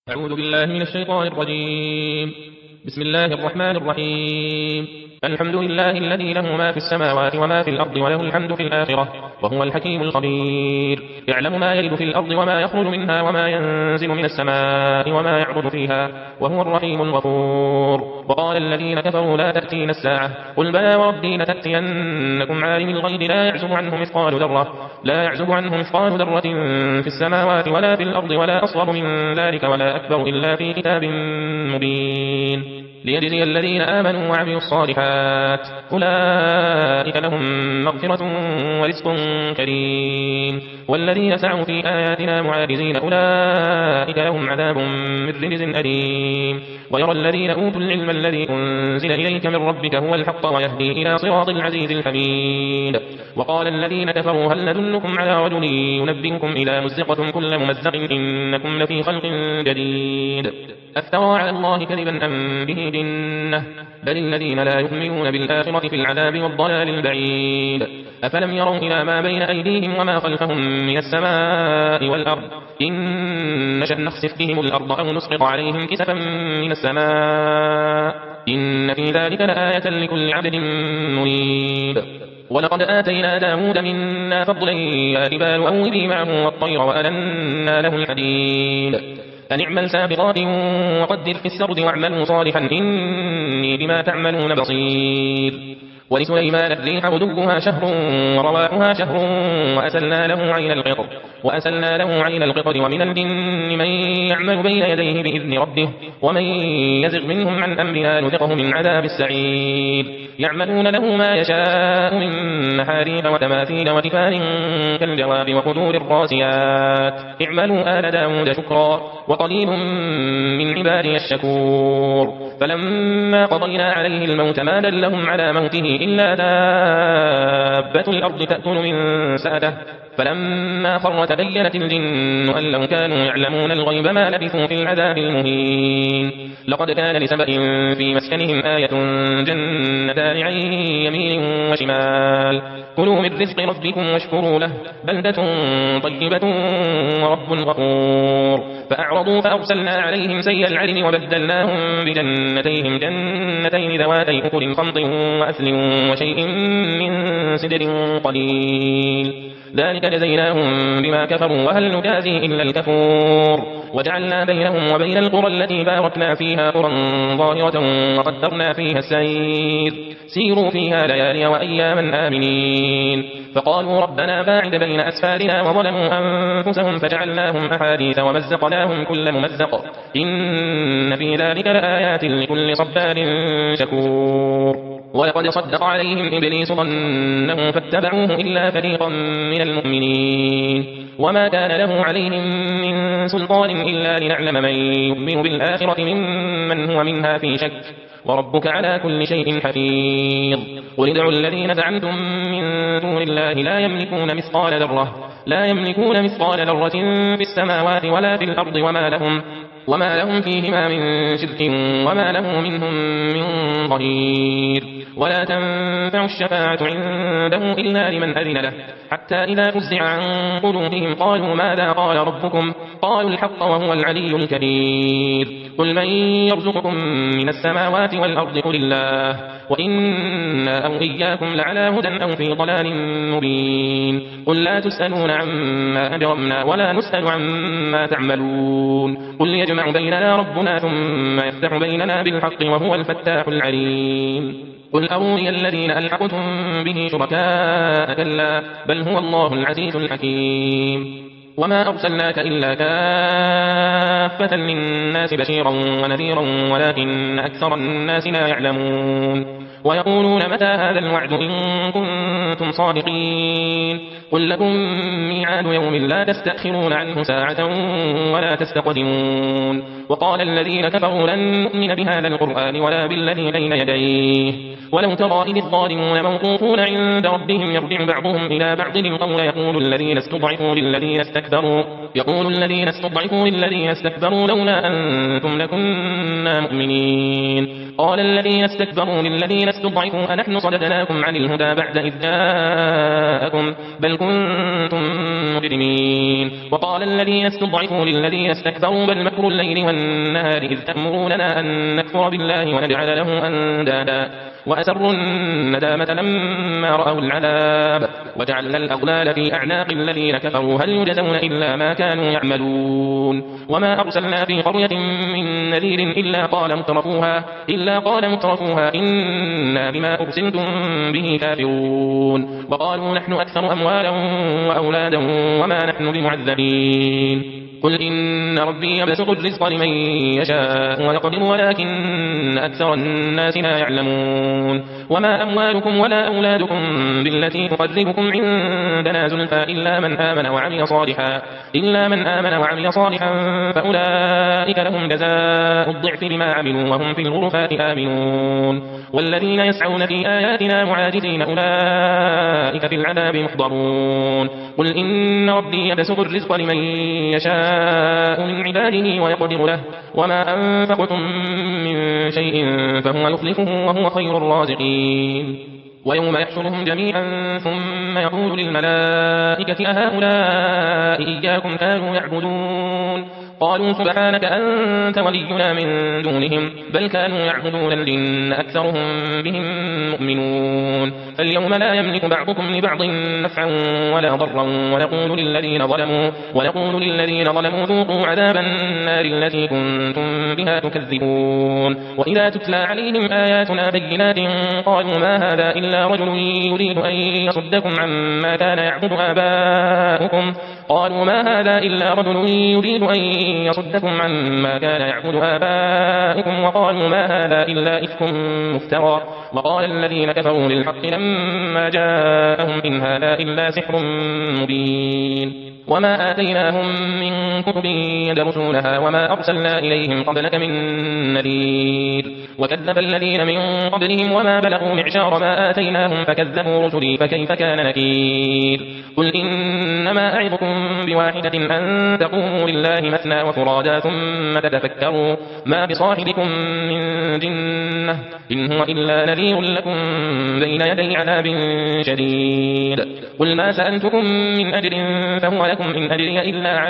أعوذ بالله من الشيطان الرجيم. بسم الله الرحمن الرحيم. الحمد لله الذي له ما في السماوات وما في الأرض وله الحمد في الآخرة وهو الحكيم الخبير. يعلم ما يلد في الأرض وما يخرج منها وما ينزل من السماء وما يعرض فيها وهو الرحيم الغفور. وقال الذين كفروا لا تأتينا الساعة قل بلى وربي لتأتينكم عالم الغيب لا يعزب عنه مثقال ذرة في السماوات ولا في الأرض ولا أصغر من ذلك ولا أكبر إلا في كتاب مبين ليجزي الذين آمنوا وعملوا الصالحات أولئك لهم مغفرة ورزق كريم. والذين سعوا في آياتنا معاجزين أولئك لهم عذاب من رجز أليم. ويرى الذين أوتوا العلم الذي أنزل إليك من ربك هو الحق ويهدي إلى صراط العزيز الحميد. وقال الذين كفروا هل ندلكم على رجل ينبئكم إلى مزقة كل ممزق إنكم لفي خلق جديد أفترى على الله كذبا أم به جنة بل الذين لا يؤمنون بالآخرة في العذاب والضلال البعيد. أفلم يروا إلى ما بين أيديهم وما خلفهم من السماء والأرض إن نشأ نخسف بهم الأرض أو نسقط عليهم كسفا من السماء إن في ذلك لآية لكل عبد منيب. ولقد آتينا داود منا فضلا يا جبال أوبي معه والطير وألنا له الحديد أن اعمل سابغات وقدر في السرد واعملوا صالحا إني بما تعملون بصير. ولسليمان الريح غدوها شهر ورواحها شهر وأسلنا له عين القطر ومن الجن من يعمل بين يديه بإذن ربه ومن يزغ منهم عن أمرنا نذقه من عذاب السعير. يعملون له ما يشاء من محاريب وتماثيل وجفان كالجواب وقدور الراسيات اعملوا آل داود شكرا وقليل من عبادي الشكور. فلما قضينا عليه الموت ما دلهم على موته إلا دابة الأرض تأكل من سأته فلما خر تبينت الجن أن لو كانوا يعلمون الغيب ما لبثوا في العذاب المهين. لقد كان لسبأ في مسكنهم آية جنتان عن يمين وشمال كلوا من رزق ربكم واشكروا له بلدة طيبة ورب غفور. فأعرضوا فأرسلنا عليهم سيل العرم وبدلناهم بجنتيهم جنتين ذواتي أكل خمط وأثل وشيء من سدر قليل ذلك جزيناهم بما كفروا وهل نجازي إلا الكفور. وجعلنا بينهم وبين القرى التي باركنا فيها قرى ظاهرة وقدرنا فيها السير سيروا فيها ليالي وأياما آمنين. فقالوا ربنا باعد بين أسفارنا وظلموا أنفسهم فجعلناهم أحاديث ومزقناهم كل ممزق إن في ذلك لآيات لكل صبار شكور. ولقد صدق عليهم إبليس ظنه فاتبعوه إلا فريقا من المؤمنين وما كان له عليهم من سلطان إلا لنعلم من يؤمن بالآخرة ممن هو منها في شك وربك على كل شيء حفيظ. قل ادعوا الذين زعمتم من دون الله لا يملكون مثقال ذرة في السماوات ولا في الأرض وما لهم فيهما من شرك وما له منهم من ظهير. ولا تنفع الشفاعة عنده إلا لمن أذن له حتى إذا فزع عن قلوبهم قالوا ماذا قال ربكم قالوا الحق وهو العلي الكبير. قل من يرزقكم من السماوات والأرض قل الله وإنا أو إياكم لعلى هدى أو في ضلال مبين. قل لا تسألون عما أجرمنا ولا نسأل عما تعملون قل يجمع بيننا ربنا ثم يفتح بيننا بالحق وهو الفتاح العليم. قل أروني الذين ألحقتم به شركاء كلا بل هو الله العزيز الحكيم. وما أرسلناك إلا كافة للناس بشيرا ونذيرا ولكن أكثر الناس لا يعلمون. ويقولون متى هذا الوعد إن كنتم صادقين قل لكم ميعاد يوم لا تستأخرون عنه ساعة ولا تستقدمون. وقال الذين كفروا لن نؤمن بهذا القرآن ولا بالذي بين يديه ولو ترى إذ الظالمون موقوفون عند ربهم يرجع بعضهم إلى بعض القول يقول الذين استضعفوا للذين استكبروا يقول الذين استضعفوا للذين استكبروا لولا أنتم لكنا مؤمنين قال الذين استكبروا للذين استضعفوا أنحن صددناكم عن الهدى بعد إذ جاءكم بل كنتم مجرمين وقال الذين استضعفوا للذين استكبروا بل مكر الليل والنهار إذ تأمروننا أن نكفر بالله ونجعل له أندادا وأسروا الندامة لما رأوا العذاب وجعلنا الأغلال في أعناق الذين كفروا هل يجزون إلا ما كانوا يعملون وما أرسلنا في قرية من نذير إلا قال مترفوها إنا بما أرسلتم به كافرون وقالوا نحن أكثر أموالا وأولادا وما نحن بمعذبين قل إن ربي يبسط الرزق لمن يشاء ويقدر ولكن أكثر الناس لا يعلمون وما أموالكم ولا أولادكم بالتي تقربكم عندنا زلفى إلا من آمن وعمل صالحا فأولئك لهم جزاء الضعف بما عملوا وهم في الغرفات آمنون والذين يسعون في آياتنا معاجزين أولئك في العذاب محضرون قل إن ربي يبسط الرزق لمن يشاء من عباده ويقدر له وما أنفقتم من شيء فهو يخلفه وهو خير الرازقين ويوم يحشرهم جميعا ثم يقول للملائكة أهؤلاء إياكم كانوا يعبدون قالوا سبحانك أنت ولينا من دونهم بل كانوا يعبدون الجن أكثرهم بهم مؤمنون فاليوم لا يملك بعضكم لبعض نفعا ولا ضرا ونقول للذين ظلموا ذوقوا عذاب النار التي كنتم بها تكذبون وإذا تتلى عليهم آياتنا بينات قالوا ما هذا إلا رجل يريد أن يصدكم عما كان يعبد آباؤكم وقالوا ما هذا إلا إفك مفترى وقال الذين كفروا للحق لما جاءهم إن هذا إلا سحر مبين وما آتيناهم من كتب يدرسونها وما أرسلنا إليهم قبلك من نذير وكذب الذين من قبلهم وما بلغوا معشار ما آتيناهم فكذبوا رسلي فكيف كان نكير قل إنما أعظكم بواحدة أن تقوموا لله مثنى وفرادا ثم تتفكروا ما بصاحبكم من جنة إن هو إلا نذير لكم بين يدي عذاب شديد قل ما سألتكم من أجر فهو لكم إن أجري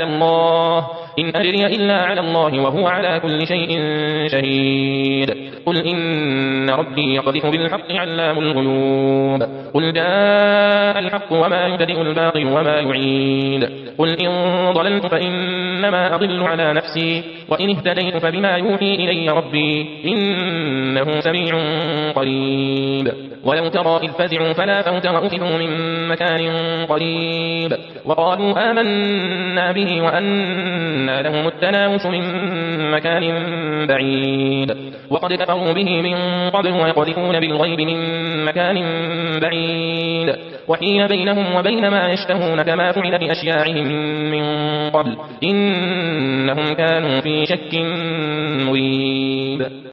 إلا على الله وهو على كل شيء شهيد قل إن ربي يقذف بالحق علام الغيوب قل جاء الحق وما يبدئ الباطل وما يعيد قل إن ضللت فإنما أضل على نفسي وإن اهتديت فبما يوحي إلي ربي إنه سميع قريب ولو ترى إذ فزعوا فلا فوت وأخذوا من مكان قريب وقالوا آمنا به وأنى لهم التناوش من مكان بعيد وقد كفروا به من قبل ويقذفون بالغيب من مكان بعيد وحيل بينهم وبين ما يشتهون كما فعل بأشياعهم من قبل إنهم كانوا في شك مريب